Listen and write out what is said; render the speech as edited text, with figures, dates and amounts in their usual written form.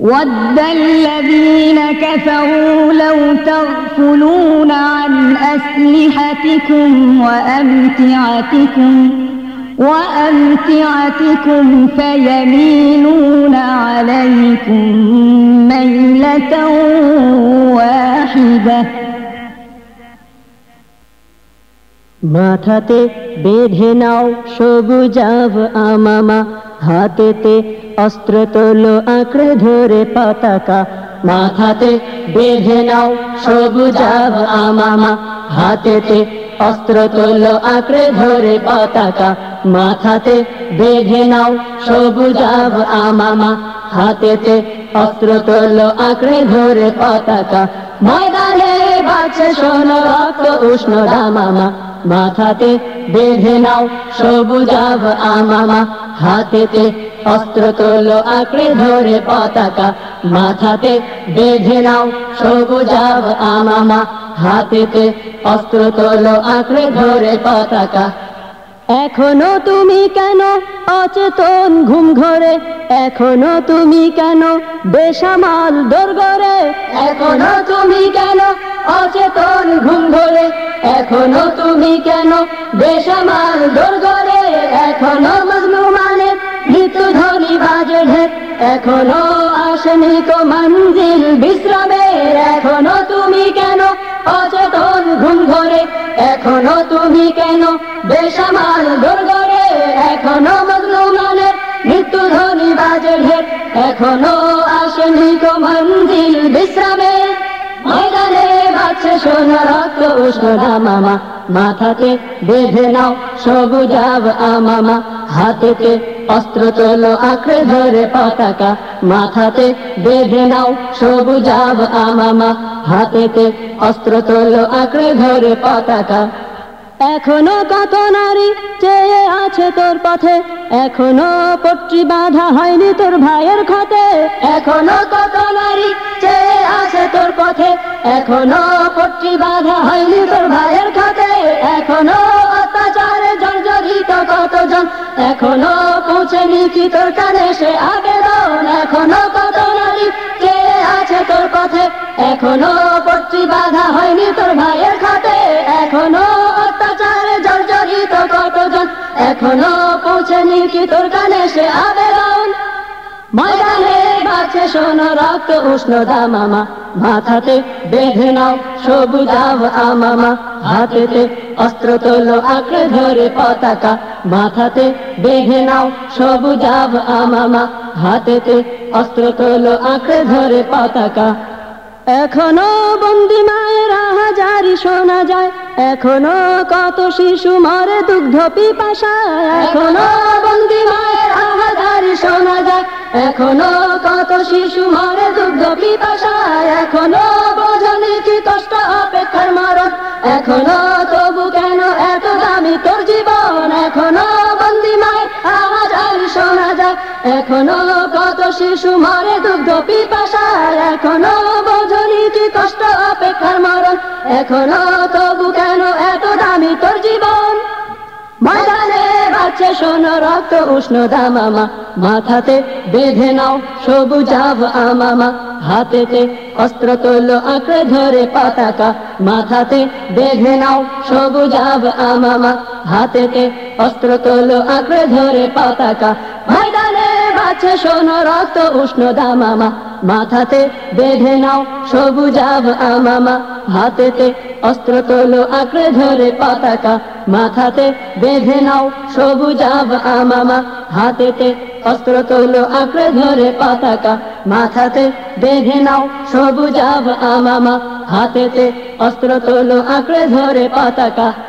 وَدَّ الَّذِينَ كَفَرُوا لَوْ تَغْفُلُونَ عَنْ أَسْلِحَتِكُمْ وَأَمْتِعَتِكُمْ فَيَمِيلُونَ عَلَيْكُمْ مَيْلَةً وَاحِدَةً মাথাতে বেঁধে নাও সবুজ আমামা, হাতেতে অস্ত্র তোলো আঁকড়ে ধরে পতাকা। মাথাতে বেঁধে নাও সবুজ আমামা, হাতেতে অস্ত্র তোলো আঁকড়ে ধরে পতাকা। মাথাতে বেঁধে নাও সবুজ আমামা, হাতেতে অস্ত্র তোলো আঁকড়ে ধরে পতাকা। ময়দানে বাজছে শোনো রক্ত উষ্ণ দামামা, মাথাতে বেঁধে নাও সবুজ আমামা, হাতেতে অস্ত্র তোলো আঁকড়ে ধরে পতাকা। মাথাতে বেঁধে নাও সবুজ আমামা, হাতেতে অস্ত্র তোলো আঁকড়ে ধরে পতাকা। এখনো তুমি কেন অচেতন ঘুম ঘরে, এখনো তুমি কেন বেসামাল দোরগোরে, এখনো তুমি কেন অচেতন ঘুম ঘরে, এখনো তুমি কেন বেসামাল দোরগোরে। এখনো মজলুমানের মৃত্যুধ্বনি বাজে ঢের, এখনো আসেনি তো মঞ্জিল বিশ্রামের। এখনো তুমি কেন অচেতন ঘুম ঘরে, এখনো তুমি কেন বেসামাল দোরগোরে। এখনো মজলুমানের মৃত্যুধ্বনি বাজে ঢের, এখনো আসেনি তো মঞ্জিল বিশ্রামের। ময়দানে বাজছে শোনো রক্ত উষ্ণ দামামা, মাথাতে বেঁধে নাও সবুজ আমামা, হাতেতে অস্ত্র তোলো আঁকড়ে ধরে পতাকা। মাথাতে বেঁধে নাও সবুজ আমামা, হাতেতে অস্ত্র তোলো আঁকড়ে ধরে পতাকা। এখনো কত নারী চেয়ে আছে তোর পথে, এখনো পট্টি বাঁধা হয়নি তোর ভাইয়ের ক্ষতে। এখনো কত নারী চেয়ে আছে তোর পথে, এখনো পট্টি বাঁধা হয়নি তোর ভাইয়ের ক্ষতে। এখনো অত্যাচারে জর্জরিত কতজন, এখনো পৌঁছেনি কি তোর কানে সে আবেদন। এখনো কত নারী চেয়ে আছে তোর পথে, এখনো পট্টি বাঁধা হয়নি তোর ভাইয়ের ক্ষতে। এখনো অত্যাচারে জর্জরিত কতজন, এখনো পৌঁছেনি কি তোর কানে সে আবেদন। ময়দানে বাজছে শোনো রক্ত উষ্ণ দামামা, মাথাতে বেঁধে নাও সবুজ আমামা, হাতেতে অস্ত্র তোলো আঁকড়ে ধরে পতাকা। মাথাতে বেঁধে নাও সবুজ আমামা, হাতেতে অস্ত্র তোলো আঁকড়ে ধরে পতাকা। এখনো বন্দি মায়ের আহাজারি শোনা যায়, এখনো কত শিশু মরে দুগ্ধ পিপাসায়। এখনো বন্দি মায়ের আহাজারি শোনা যায়, এখনো কত শিশু মরে দুগ্ধ পিপাসায়। এখনো বোঝনি কি কষ্ট অপেক্ষার মরণ, এখনো তবু কেন এত দামি তোর জীবন। এখনো বন্দি মায়ের আহাজারি শোনা যায়, এখনো কত শিশু মরে দুগ্ধ পিপাসায়। এখনো বোঝনি কি কষ্ট অপেক্ষার মরণ, এখনো তবু কেন এত দামি তোর জীবন। ময়দানে বাজছে শোনো রক্ত উষ্ণ দামামা, মাথাতে বেঁধে নাও সবুজ আমামা, হাতেতে অস্ত্র তোলো আঁকড়ে ধরে পতাকা। মাথাতে বেঁধে নাও সবুজ আমামা, হাতেতে অস্ত্র তোলো আঁকড়ে ধরে পতাকা। ময়দানে বাজছে শোনো রক্ত উষ্ণ দামামা, মাথাতে বেঁধে নাও সবুজ আমামা, হাতেতে অস্ত্র তোলো আঁকড়ে ধরে পতাকা। মাথাতে বেঁধে নাও সবুজ আমামা, হাতেতে অস্ত্র তোলো আঁকড়ে ধরে পতাকা। মাথাতে বেঁধে নাও সবুজ আমামা, হাতেতে অস্ত্র তোলো আঁকড়ে ধরে পতাকা।